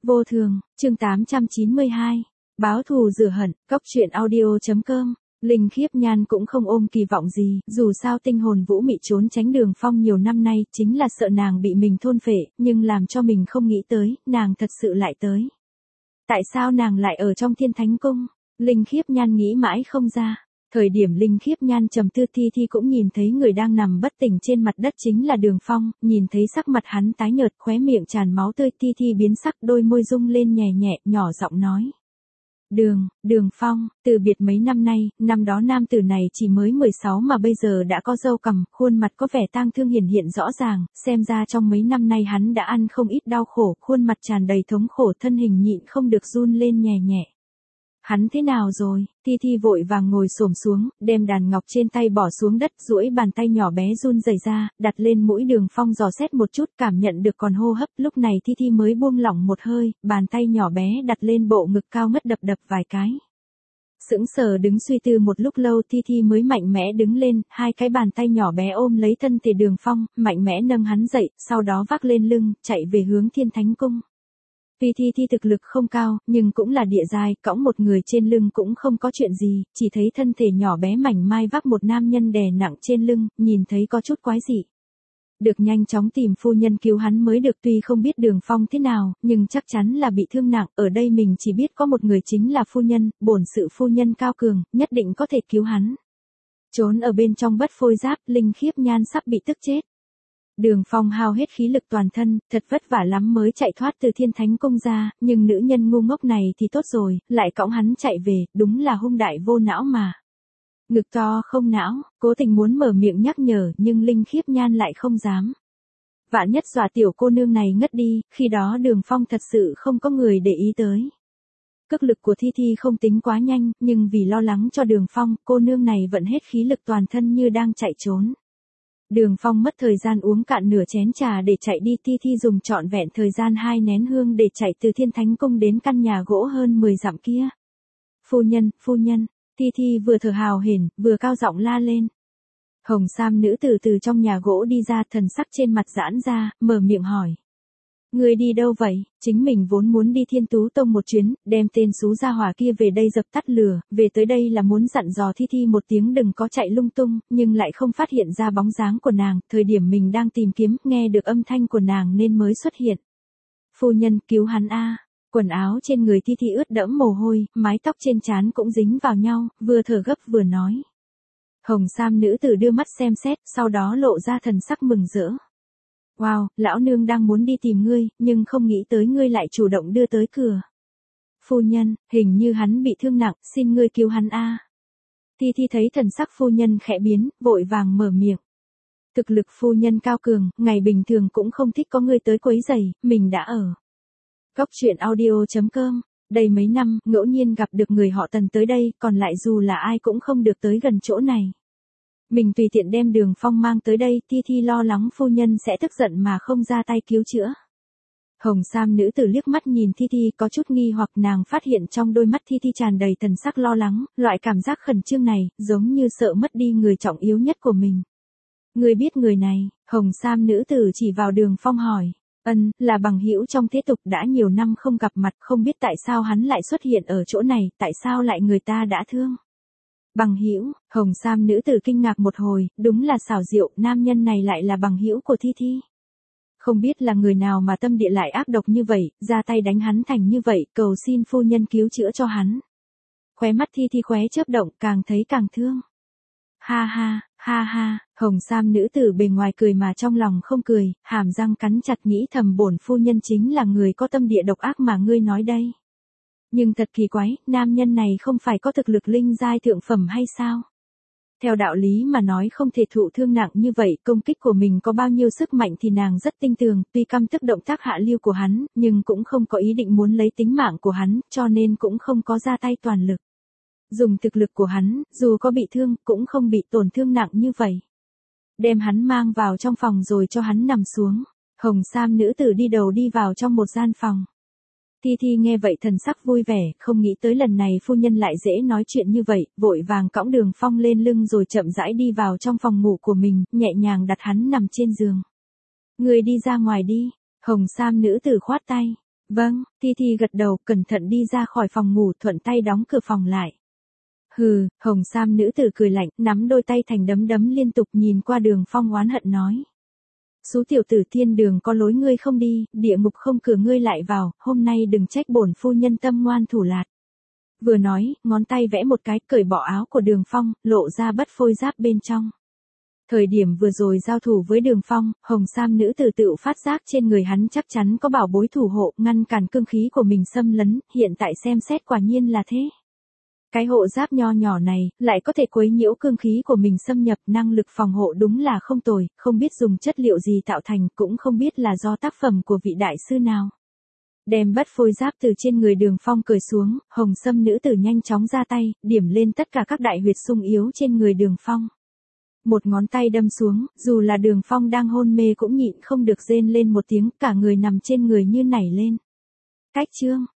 Vô thường, chương 892. Báo thù rửa hận, Cốc truyện audio.com. Linh Khiếp Nhan cũng không ôm kỳ vọng gì, dù sao tinh hồn Vũ Mị trốn tránh Đường Phong nhiều năm nay, chính là sợ nàng bị mình thôn phệ, nhưng làm cho mình không nghĩ tới, nàng thật sự lại tới. Tại sao nàng lại ở trong Thiên Thánh Cung? Linh Khiếp Nhan nghĩ mãi không ra. Thời điểm Linh Khiếp Nhan trầm tư Thi Thi cũng nhìn thấy người đang nằm bất tỉnh trên mặt đất chính là Đường Phong, nhìn thấy sắc mặt hắn tái nhợt, khóe miệng tràn máu tươi, Thi Thi biến sắc, đôi môi rung lên nhẹ nhẹ, nhỏ giọng nói. Đường Phong, từ biệt mấy năm nay, năm đó nam tử này chỉ mới 16 mà bây giờ đã có râu cằm, khuôn mặt có vẻ tang thương hiển hiện rõ ràng, xem ra trong mấy năm nay hắn đã ăn không ít đau khổ, khuôn mặt tràn đầy thống khổ, thân hình nhịn không được run lên nhẹ nhẹ. Hắn thế nào rồi? Thi Thi vội vàng ngồi xổm xuống, đem đàn ngọc trên tay bỏ xuống đất, duỗi bàn tay nhỏ bé run rẩy ra, đặt lên mũi Đường Phong dò xét một chút, cảm nhận được còn hô hấp, lúc này Thi Thi mới buông lỏng một hơi, bàn tay nhỏ bé đặt lên bộ ngực cao ngất đập vài cái. Sững sờ đứng suy tư một lúc lâu, Thi Thi mới mạnh mẽ đứng lên, hai cái bàn tay nhỏ bé ôm lấy thân thể Đường Phong, mạnh mẽ nâng hắn dậy, sau đó vác lên lưng, chạy về hướng Thiên Thánh Cung. Tuy Thi thực lực không cao, nhưng cũng là địa giai, cõng một người trên lưng cũng không có chuyện gì, chỉ thấy thân thể nhỏ bé mảnh mai vác một nam nhân đè nặng trên lưng, nhìn thấy có chút quái dị. Được nhanh chóng tìm phu nhân cứu hắn mới được, tuy không biết Đường Phong thế nào, nhưng chắc chắn là bị thương nặng, ở đây mình chỉ biết có một người chính là phu nhân, bổn sự phu nhân cao cường, nhất định có thể cứu hắn. Trốn ở bên trong bất phôi giáp, Linh Khiếp Nhan sắp bị tức chết. Đường Phong hao hết khí lực toàn thân, thật vất vả lắm mới chạy thoát từ Thiên Thánh Cung ra, nhưng nữ nhân ngu ngốc này thì tốt rồi, lại cõng hắn chạy về, đúng là hung đại vô não mà. Ngực to không não, cố tình muốn mở miệng nhắc nhở nhưng Linh Khiếp Nhan lại không dám. Vạn nhất dọa tiểu cô nương này ngất đi, khi đó Đường Phong thật sự không có người để ý tới. Cước lực của Thi không tính quá nhanh, nhưng vì lo lắng cho Đường Phong, cô nương này vận hết khí lực toàn thân như đang chạy trốn. Đường Phong mất thời gian uống cạn nửa chén trà để chạy đi, Thi dùng trọn vẹn thời gian 2 nén hương để chạy từ Thiên Thánh Cung đến căn nhà gỗ hơn 10 dặm kia. Phu nhân, Thi vừa thở hào hển, vừa cao giọng la lên. Hồng Sam nữ tử từ trong nhà gỗ đi ra, thần sắc trên mặt giãn ra, mở miệng hỏi. Người đi đâu vậy? Chính mình vốn muốn đi Thiên Tú Tông một chuyến, đem tên xú gia hỏa kia về đây dập tắt lửa, về tới đây là muốn dặn dò Thi một tiếng đừng có chạy lung tung, nhưng lại không phát hiện ra bóng dáng của nàng, thời điểm mình đang tìm kiếm, nghe được âm thanh của nàng nên mới xuất hiện. Phu nhân, cứu hắn a. Quần áo trên người Thi ướt đẫm mồ hôi, mái tóc trên trán cũng dính vào nhau, vừa thở gấp vừa nói. Hồng Sam nữ tử đưa mắt xem xét, sau đó lộ ra thần sắc mừng rỡ. Wow, lão nương đang muốn đi tìm ngươi, nhưng không nghĩ tới ngươi lại chủ động đưa tới cửa. Phu nhân, hình như hắn bị thương nặng, xin ngươi cứu hắn a. Thi thấy thần sắc phu nhân khẽ biến, vội vàng mở miệng. Thực lực phu nhân cao cường, ngày bình thường cũng không thích có người tới quấy rầy, mình đã ở. Cốc truyện audio.com. Đây mấy năm, ngẫu nhiên gặp được người họ Tần tới đây, còn lại dù là ai cũng không được tới gần chỗ này. Mình tùy tiện đem Đường Phong mang tới đây, Thi lo lắng phu nhân sẽ tức giận mà không ra tay cứu chữa. Hồng Sam nữ tử liếc mắt nhìn Thi có chút nghi hoặc, nàng phát hiện trong đôi mắt Thi tràn đầy thần sắc lo lắng, loại cảm giác khẩn trương này, giống như sợ mất đi người trọng yếu nhất của mình. Người biết người này? Hồng Sam nữ tử chỉ vào Đường Phong hỏi. Là bằng hữu trong thế tục, đã nhiều năm không gặp mặt, không biết tại sao hắn lại xuất hiện ở chỗ này, tại sao lại người ta đã thương. Bằng hữu? Hồng Sam nữ tử kinh ngạc một hồi, đúng là xảo diệu, nam nhân này lại là bằng hữu của Thi. Không biết là người nào mà tâm địa lại ác độc như vậy, ra tay đánh hắn thành như vậy, cầu xin phu nhân cứu chữa cho hắn. Khóe mắt Thi khóe chớp động, càng thấy càng thương. Ha ha, Hồng Sam nữ tử bề ngoài cười mà trong lòng không cười, hàm răng cắn chặt nghĩ thầm bổn phu nhân chính là người có tâm địa độc ác mà ngươi nói đây. Nhưng thật kỳ quái, nam nhân này không phải có thực lực linh giai thượng phẩm hay sao? Theo đạo lý mà nói không thể thụ thương nặng như vậy, công kích của mình có bao nhiêu sức mạnh thì nàng rất tinh tường, tuy căm tức động tác hạ lưu của hắn, nhưng cũng không có ý định muốn lấy tính mạng của hắn, cho nên cũng không có ra tay toàn lực. Dùng thực lực của hắn, dù có bị thương, cũng không bị tổn thương nặng như vậy. Đem hắn mang vào trong phòng rồi cho hắn nằm xuống. Hồng Sam nữ tử đi đầu đi vào trong một gian phòng. Thi nghe vậy thần sắc vui vẻ, không nghĩ tới lần này phu nhân lại dễ nói chuyện như vậy, vội vàng cõng Đường Phong lên lưng rồi chậm rãi đi vào trong phòng ngủ của mình, nhẹ nhàng đặt hắn nằm trên giường. Người đi ra ngoài đi. Hồng Sam nữ tử khoát tay. Vâng, Thi Thi gật đầu, cẩn thận đi ra khỏi phòng ngủ, thuận tay đóng cửa phòng lại. Hừ, hồng sam nữ tử cười lạnh, nắm đôi tay thành đấm đấm liên tục, nhìn qua Đường Phong oán hận nói. Số tiểu tử, thiên đường có lối ngươi không đi, địa ngục không cửa ngươi lại vào, hôm nay đừng trách bổn phu nhân tâm ngoan thủ lạt. Vừa nói, ngón tay vẽ một cái, cởi bỏ áo của Đường Phong, lộ ra bất phôi giáp bên trong. Thời điểm vừa rồi giao thủ với Đường Phong, hồng sam nữ tử tự phát giác trên người hắn chắc chắn có bảo bối thủ hộ, ngăn cản cương khí của mình xâm lấn, hiện tại xem xét quả nhiên là thế. Cái hộ giáp nho nhỏ này, lại có thể quấy nhiễu cương khí của mình xâm nhập, năng lực phòng hộ đúng là không tồi, không biết dùng chất liệu gì tạo thành, cũng không biết là do tác phẩm của vị đại sư nào. Đem bất phôi giáp từ trên người Đường Phong cởi xuống, hồng sâm nữ tử nhanh chóng ra tay, điểm lên tất cả các đại huyệt sung yếu trên người Đường Phong. Một ngón tay đâm xuống, dù là Đường Phong đang hôn mê cũng nhịn không được rên lên một tiếng, cả người nằm trên người như nảy lên. Cách chương